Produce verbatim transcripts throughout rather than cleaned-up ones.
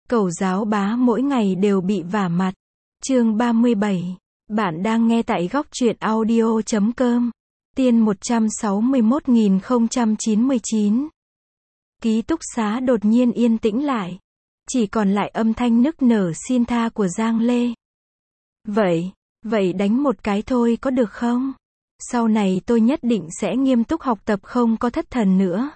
Cẩu giáo bá mỗi ngày đều bị vả mặt. Chương ba mươi bảy. Bạn đang nghe tại góc truyện audio chấm com. Tiên một trăm sáu mươi mốt nghìn không trăm chín mươi chín. Ký túc xá đột nhiên yên tĩnh lại. Chỉ còn lại âm thanh nức nở xin tha của Giang Lê. Vậy, vậy đánh một cái thôi có được không? Sau này tôi nhất định sẽ nghiêm túc học tập, không có thất thần nữa.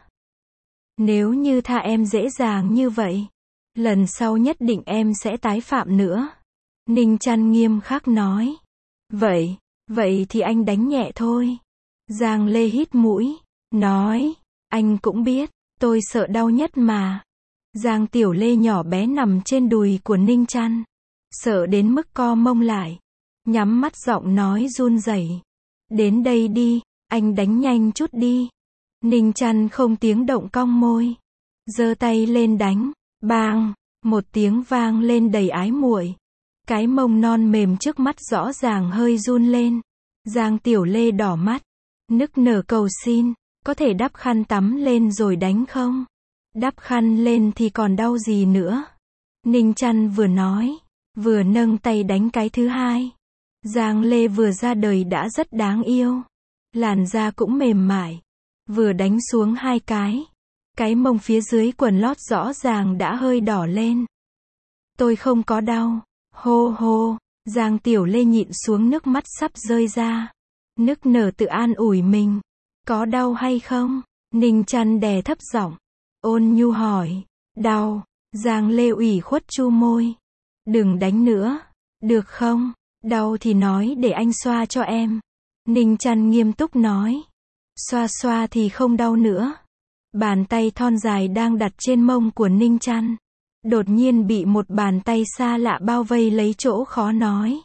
Nếu như tha em dễ dàng như vậy, lần sau nhất định em sẽ tái phạm nữa. Ninh Chăn nghiêm khắc nói. Vậy, vậy thì anh đánh nhẹ thôi. Giang Lê hít mũi, nói, anh cũng biết, tôi sợ đau nhất mà. Giang Tiểu Lê nhỏ bé nằm trên đùi của Ninh Chăn, sợ đến mức co mông lại, nhắm mắt giọng nói run rẩy. Đến đây đi, anh đánh nhanh chút đi. Ninh Chăn không tiếng động cong môi, giơ tay lên đánh, bang, một tiếng vang lên đầy ái muội. Cái mông non mềm trước mắt rõ ràng hơi run lên. Giang Tiểu Lê đỏ mắt, nức nở cầu xin, có thể đắp khăn tắm lên rồi đánh không? Đắp khăn lên thì còn đau gì nữa? Ninh Chăn vừa nói, vừa nâng tay đánh cái thứ hai. Giang Lê vừa ra đời đã rất đáng yêu, làn da cũng mềm mại. Vừa đánh xuống hai cái, cái mông phía dưới quần lót rõ ràng đã hơi đỏ lên. Tôi không có đau. Hô hô, Giang Tiểu Lê nhịn xuống nước mắt sắp rơi ra, nức nở tự an ủi mình. Có đau hay không? Ninh Chăn đè thấp giọng, ôn nhu hỏi. Đau. Giang Lê ủy khuất chu môi. Đừng đánh nữa, được không? Đau thì nói để anh xoa cho em. Ninh Chăn nghiêm túc nói. Xoa xoa thì không đau nữa. Bàn tay thon dài đang đặt trên mông của Ninh Chăn, đột nhiên bị một bàn tay xa lạ bao vây lấy chỗ khó nói.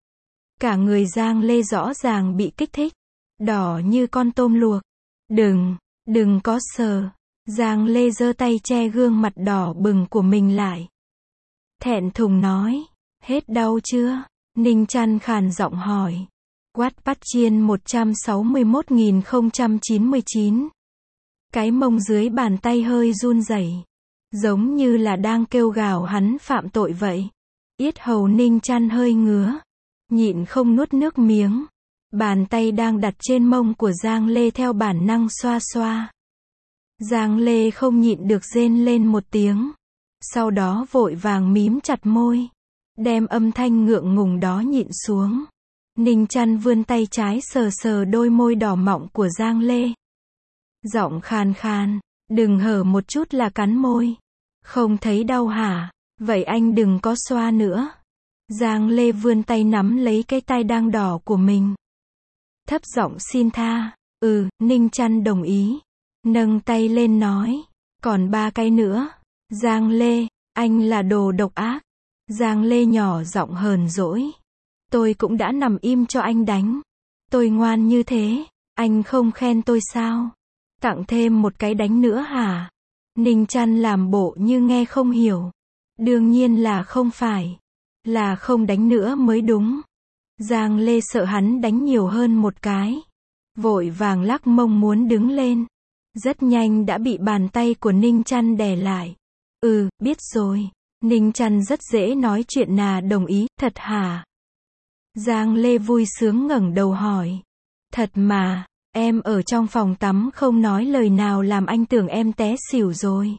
Cả người Giang Lê rõ ràng bị kích thích, đỏ như con tôm luộc. Đừng, đừng có sờ. Giang Lê giơ tay che gương mặt đỏ bừng của mình lại. Thẹn thùng nói, hết đau chưa? Ninh Chăn khàn giọng hỏi. Quát bắt chiên một trăm sáu mươi mốt nghìn không trăm chín mươi chín. Cái mông dưới bàn tay hơi run rẩy, giống như là đang kêu gào hắn phạm tội vậy. Yết hầu Ninh Chăn hơi ngứa, nhịn không nuốt nước miếng. Bàn tay đang đặt trên mông của Giang Lê theo bản năng xoa xoa. Giang Lê không nhịn được rên lên một tiếng, sau đó vội vàng mím chặt môi, đem âm thanh ngượng ngùng đó nhịn xuống. Ninh Chăn vươn tay trái sờ sờ đôi môi đỏ mọng của Giang Lê. Giọng khàn khàn, đừng hở một chút là cắn môi. Không thấy đau hả? Vậy anh đừng có xoa nữa. Giang Lê vươn tay nắm lấy cái tay đang đỏ của mình, thấp giọng xin tha. Ừ, Ninh Chăn đồng ý, nâng tay lên nói, còn ba cái nữa. Giang Lê, anh là đồ độc ác. Giang Lê nhỏ giọng hờn dỗi. Tôi cũng đã nằm im cho anh đánh. Tôi ngoan như thế, anh không khen tôi sao? Tặng thêm một cái đánh nữa hả? Ninh Chăn làm bộ như nghe không hiểu. Đương nhiên là không phải. Là không đánh nữa mới đúng. Giang Lê sợ hắn đánh nhiều hơn một cái, vội vàng lắc mông muốn đứng lên. Rất nhanh đã bị bàn tay của Ninh Chăn đè lại. Ừ, biết rồi. Ninh Chăn rất dễ nói chuyện, nà đồng ý. Thật hả? Giang Lê vui sướng ngẩng đầu hỏi. Thật mà, em ở trong phòng tắm không nói lời nào làm anh tưởng em té xỉu rồi.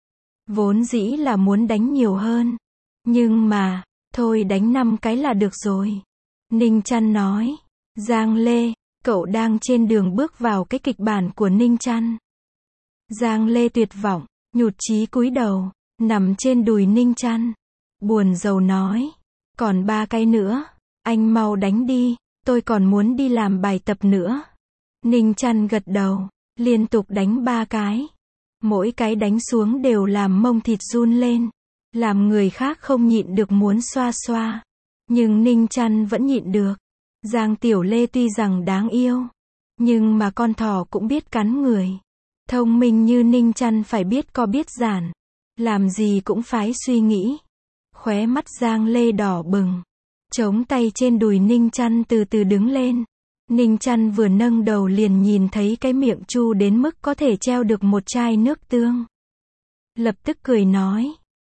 Vốn dĩ là muốn đánh nhiều hơn, nhưng mà, thôi đánh năm cái là được rồi. Ninh Chăn nói. Giang Lê, cậu đang trên đường bước vào cái kịch bản của Ninh Chăn. Giang Lê tuyệt vọng, nhụt chí cúi đầu, nằm trên đùi Ninh Chăn, buồn rầu nói. Còn ba cái nữa, anh mau đánh đi, tôi còn muốn đi làm bài tập nữa. Ninh Chăn gật đầu, liên tục đánh ba cái. Mỗi cái đánh xuống đều làm mông thịt run lên, làm người khác không nhịn được muốn xoa xoa. Nhưng Ninh Chăn vẫn nhịn được. Giang Tiểu Lê tuy rằng đáng yêu, nhưng mà con thỏ cũng biết cắn người. Thông minh như Ninh Chăn phải biết co biết giản, làm gì cũng phải suy nghĩ. Khóe mắt Giang Lê đỏ bừng, chống tay trên đùi Ninh Chăn từ từ đứng lên. Ninh Chăn vừa nâng đầu liền nhìn thấy cái miệng chu đến mức có thể treo được một chai nước tương. Lập tức cười nói,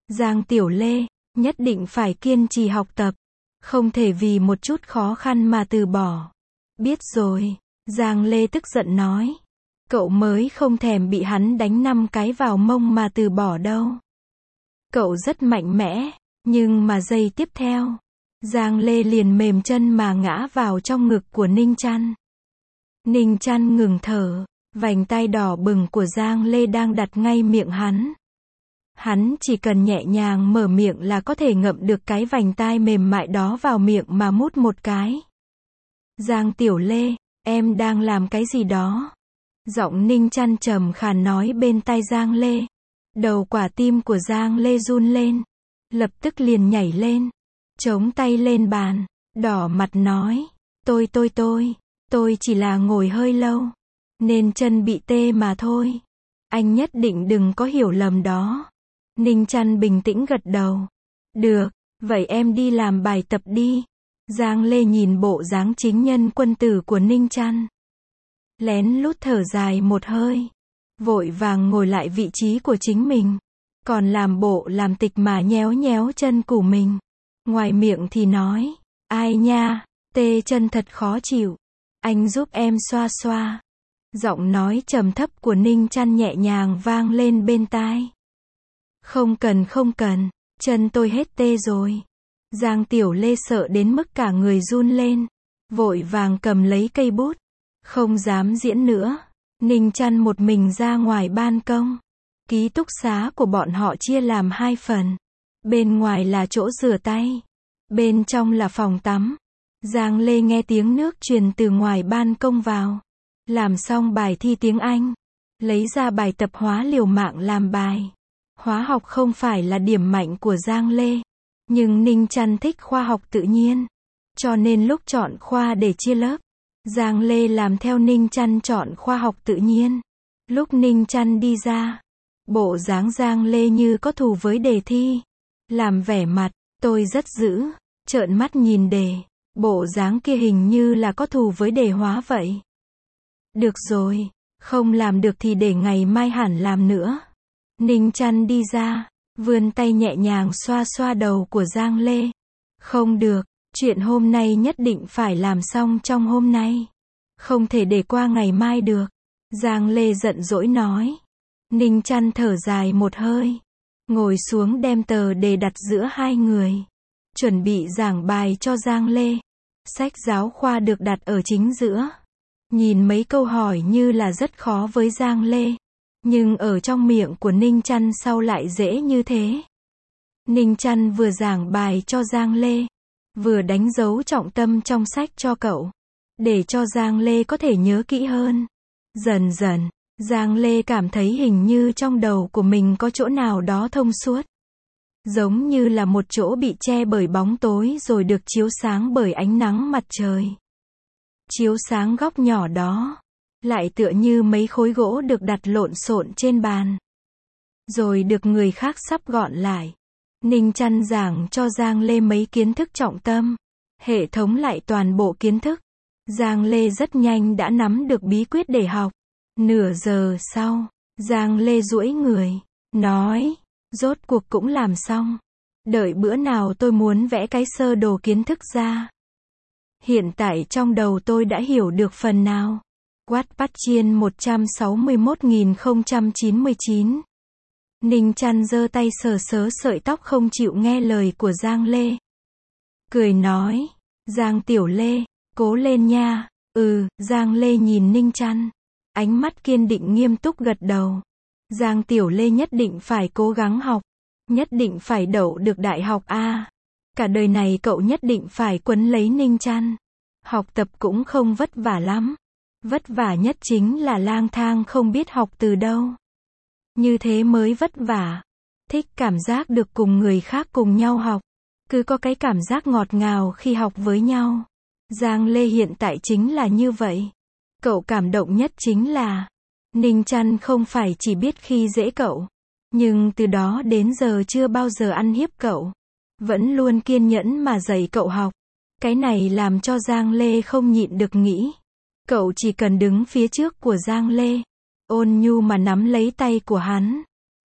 Giang Tiểu Lê, nhất định phải kiên trì học tập. Không thể vì một chút khó khăn mà từ bỏ. Biết rồi. Giang Lê tức giận nói. Cậu mới không thèm bị hắn đánh năm cái vào mông mà từ bỏ đâu. Cậu rất mạnh mẽ, nhưng mà giây tiếp theo, Giang Lê liền mềm chân mà ngã vào trong ngực của Ninh Chăn. Ninh Chăn ngừng thở, vành tay đỏ bừng của Giang Lê đang đặt ngay miệng hắn. Hắn chỉ cần nhẹ nhàng mở miệng là có thể ngậm được cái vành tai mềm mại đó vào miệng mà mút một cái. Giang Tiểu Lê, em đang làm cái gì đó? Giọng Ninh Chăn trầm khàn nói bên tai Giang Lê. Đầu quả tim của Giang Lê run lên, lập tức liền nhảy lên, chống tay lên bàn, đỏ mặt nói, tôi tôi tôi, tôi chỉ là ngồi hơi lâu, nên chân bị tê mà thôi. Anh nhất định đừng có hiểu lầm đó. Ninh Chăn bình tĩnh gật đầu. Được, vậy em đi làm bài tập đi. Giang Lê nhìn bộ dáng chính nhân quân tử của Ninh Chăn, lén lút thở dài một hơi, vội vàng ngồi lại vị trí của chính mình, còn làm bộ làm tịch mà nhéo nhéo chân của mình. Ngoài miệng thì nói, ai nha, tê chân thật khó chịu, anh giúp em xoa xoa. Giọng nói trầm thấp của Ninh Chăn nhẹ nhàng vang lên bên tai. Không cần không cần, chân tôi hết tê rồi. Giang Tiểu Lê sợ đến mức cả người run lên, vội vàng cầm lấy cây bút, không dám diễn nữa. Ninh Chăn một mình ra ngoài ban công. Ký túc xá của bọn họ chia làm hai phần. Bên ngoài là chỗ rửa tay, bên trong là phòng tắm. Giang Lê nghe tiếng nước truyền từ ngoài ban công vào. Làm xong bài thi tiếng Anh, lấy ra bài tập hóa liều mạng làm bài. Hóa học không phải là điểm mạnh của Giang Lê, nhưng Ninh Chăn thích khoa học tự nhiên, cho nên lúc chọn khoa để chia lớp, Giang Lê làm theo Ninh Chăn chọn khoa học tự nhiên. Lúc Ninh Chăn đi ra, bộ dáng Giang Lê như có thù với đề thi, làm vẻ mặt, tôi rất dữ, trợn mắt nhìn đề, bộ dáng kia hình như là có thù với đề hóa vậy. Được rồi, không làm được thì để ngày mai hẳn làm nữa. Ninh Chăn đi ra, vươn tay nhẹ nhàng xoa xoa đầu của Giang Lê. Không được, chuyện hôm nay nhất định phải làm xong trong hôm nay. Không thể để qua ngày mai được. Giang Lê giận dỗi nói. Ninh Chăn thở dài một hơi, ngồi xuống đem tờ đề đặt giữa hai người, chuẩn bị giảng bài cho Giang Lê. Sách giáo khoa được đặt ở chính giữa. Nhìn mấy câu hỏi như là rất khó với Giang Lê, nhưng ở trong miệng của Ninh Chăn sau lại dễ như thế. Ninh Chăn vừa giảng bài cho Giang Lê, vừa đánh dấu trọng tâm trong sách cho cậu, để cho Giang Lê có thể nhớ kỹ hơn. Dần dần, Giang Lê cảm thấy hình như trong đầu của mình có chỗ nào đó thông suốt. Giống như là một chỗ bị che bởi bóng tối rồi được chiếu sáng bởi ánh nắng mặt trời. Chiếu sáng góc nhỏ đó, lại tựa như mấy khối gỗ được đặt lộn xộn trên bàn, rồi được người khác sắp gọn lại. Ninh Chăn giảng cho Giang Lê mấy kiến thức trọng tâm, hệ thống lại toàn bộ kiến thức. Giang Lê rất nhanh đã nắm được bí quyết để học. Nửa giờ sau, Giang Lê duỗi người, nói, rốt cuộc cũng làm xong. Đợi bữa nào tôi muốn vẽ cái sơ đồ kiến thức ra. Hiện tại trong đầu tôi đã hiểu được phần nào. Wattpad Chiên một trăm sáu mươi mốt nghìn không trăm chín mươi chín. Ninh Chăn giơ tay sờ sớ sợi tóc không chịu nghe lời của Giang Lê. Cười nói, Giang Tiểu Lê, cố lên nha. Ừ, Giang Lê nhìn Ninh Chăn, ánh mắt kiên định nghiêm túc gật đầu. Giang Tiểu Lê nhất định phải cố gắng học, nhất định phải đậu được đại học A. Cả đời này cậu nhất định phải quấn lấy Ninh Chăn. Học tập cũng không vất vả lắm. Vất vả nhất chính là lang thang không biết học từ đâu. Như thế mới vất vả. Thích cảm giác được cùng người khác cùng nhau học. Cứ có cái cảm giác ngọt ngào khi học với nhau. Giang Lê hiện tại chính là như vậy. Cậu cảm động nhất chính là Ninh Chăn không phải chỉ biết khi dễ cậu, nhưng từ đó đến giờ chưa bao giờ ăn hiếp cậu, vẫn luôn kiên nhẫn mà dạy cậu học. Cái này làm cho Giang Lê không nhịn được nghĩ, cậu chỉ cần đứng phía trước của Giang Lê, ôn nhu mà nắm lấy tay của hắn,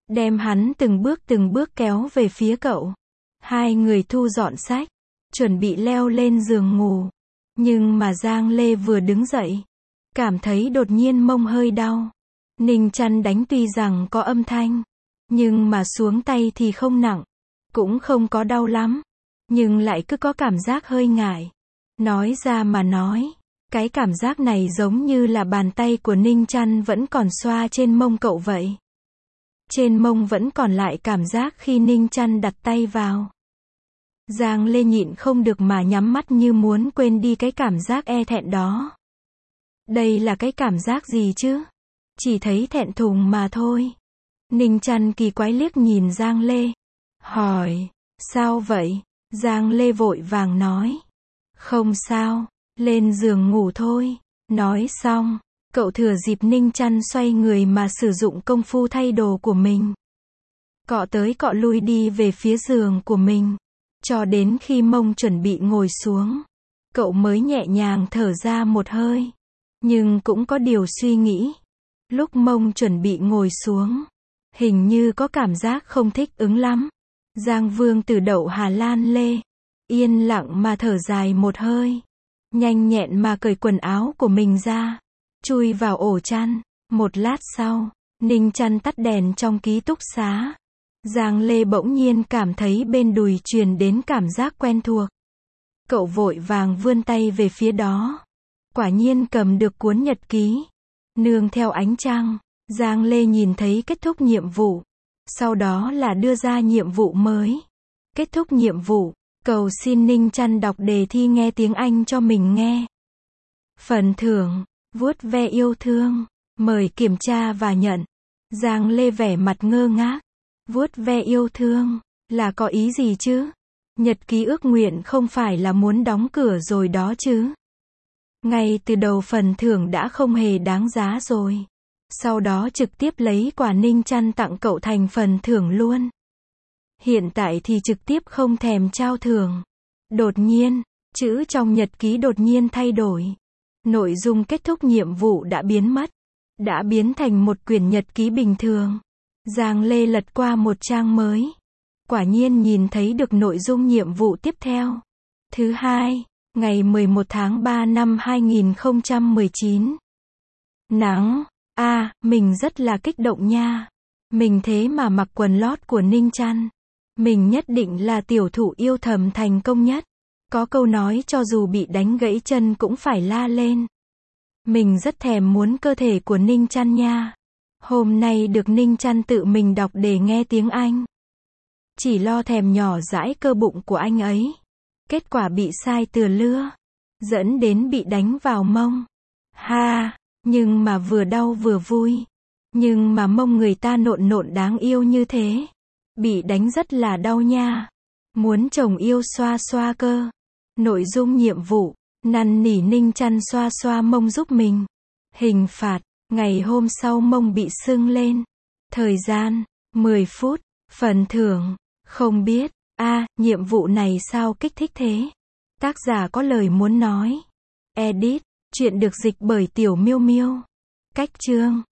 đem hắn từng bước từng bước kéo về phía cậu. Hai người thu dọn sách, chuẩn bị leo lên giường ngủ. Nhưng mà Giang Lê vừa đứng dậy, cảm thấy đột nhiên mông hơi đau. Ninh chăn đánh tuy rằng có âm thanh, nhưng mà xuống tay thì không nặng, cũng không có đau lắm, nhưng lại cứ có cảm giác hơi ngại. Nói ra mà nói, cái cảm giác này giống như là bàn tay của Ninh chăn vẫn còn xoa trên mông cậu vậy. Trên mông vẫn còn lại cảm giác khi Ninh chăn đặt tay vào. Giang Lê nhịn không được mà nhắm mắt như muốn quên đi cái cảm giác e thẹn đó. Đây là cái cảm giác gì chứ? Chỉ thấy thẹn thùng mà thôi. Ninh chăn kỳ quái liếc nhìn Giang Lê. Hỏi, sao vậy? Giang Lê vội vàng nói. Không sao, lên giường ngủ thôi. Nói xong, cậu thừa dịp Ninh chăn xoay người mà sử dụng công phu thay đồ của mình. Cọ tới cọ lui đi về phía giường của mình. Cho đến khi mông chuẩn bị ngồi xuống, cậu mới nhẹ nhàng thở ra một hơi. Nhưng cũng có điều suy nghĩ. Lúc mông chuẩn bị ngồi xuống, hình như có cảm giác không thích ứng lắm. Giang Vương Tử đậu Hà Lan Lê, yên lặng mà thở dài một hơi. Nhanh nhẹn mà cởi quần áo của mình ra, chui vào ổ chăn. Một lát sau, Ninh chăn tắt đèn trong ký túc xá. Giang Lê bỗng nhiên cảm thấy bên đùi truyền đến cảm giác quen thuộc. Cậu vội vàng vươn tay về phía đó. Quả nhiên cầm được cuốn nhật ký. Nương theo ánh trăng, Giang Lê nhìn thấy kết thúc nhiệm vụ. Sau đó là đưa ra nhiệm vụ mới. Kết thúc nhiệm vụ, cầu xin Ninh chăn đọc đề thi nghe tiếng Anh cho mình nghe. Phần thưởng, vuốt ve yêu thương, mời kiểm tra và nhận. Giang Lê vẻ mặt ngơ ngác. Vuốt ve yêu thương, là có ý gì chứ? Nhật ký ước nguyện không phải là muốn đóng cửa rồi đó chứ? Ngay từ đầu phần thưởng đã không hề đáng giá rồi. Sau đó trực tiếp lấy quà Ninh chăn tặng cậu thành phần thưởng luôn. Hiện tại thì trực tiếp không thèm trao thưởng. Đột nhiên, chữ trong nhật ký đột nhiên thay đổi. Nội dung kết thúc nhiệm vụ đã biến mất. Đã biến thành một quyển nhật ký bình thường. Giang Lê lật qua một trang mới. Quả nhiên nhìn thấy được nội dung nhiệm vụ tiếp theo. Thứ hai, ngày mười một tháng ba năm hai nghìn không trăm mười chín. Nắng. A, à, mình rất là kích động nha. Mình thế mà mặc quần lót của Ninh chăn. Mình nhất định là tiểu thủ yêu thầm thành công nhất. Có câu nói cho dù bị đánh gãy chân cũng phải la lên. Mình rất thèm muốn cơ thể của Ninh chăn nha. Hôm nay được Ninh chăn tự mình đọc để nghe tiếng Anh. Chỉ lo thèm nhỏ dãi cơ bụng của anh ấy. Kết quả bị sai từa lưa. Dẫn đến bị đánh vào mông. Ha, nhưng mà vừa đau vừa vui. Nhưng mà mông người ta nộn nộn đáng yêu như thế. Bị đánh rất là đau nha. Muốn chồng yêu xoa xoa cơ. Nội dung nhiệm vụ, năn nỉ Ninh chăn xoa xoa mông giúp mình. Hình phạt, ngày hôm sau mông bị sưng lên. Thời gian, mười phút. Phần thưởng, không biết. A, à, nhiệm vụ này sao kích thích thế? Tác giả có lời muốn nói. Edit, chuyện được dịch bởi Tiểu Miêu Miêu. Cách chương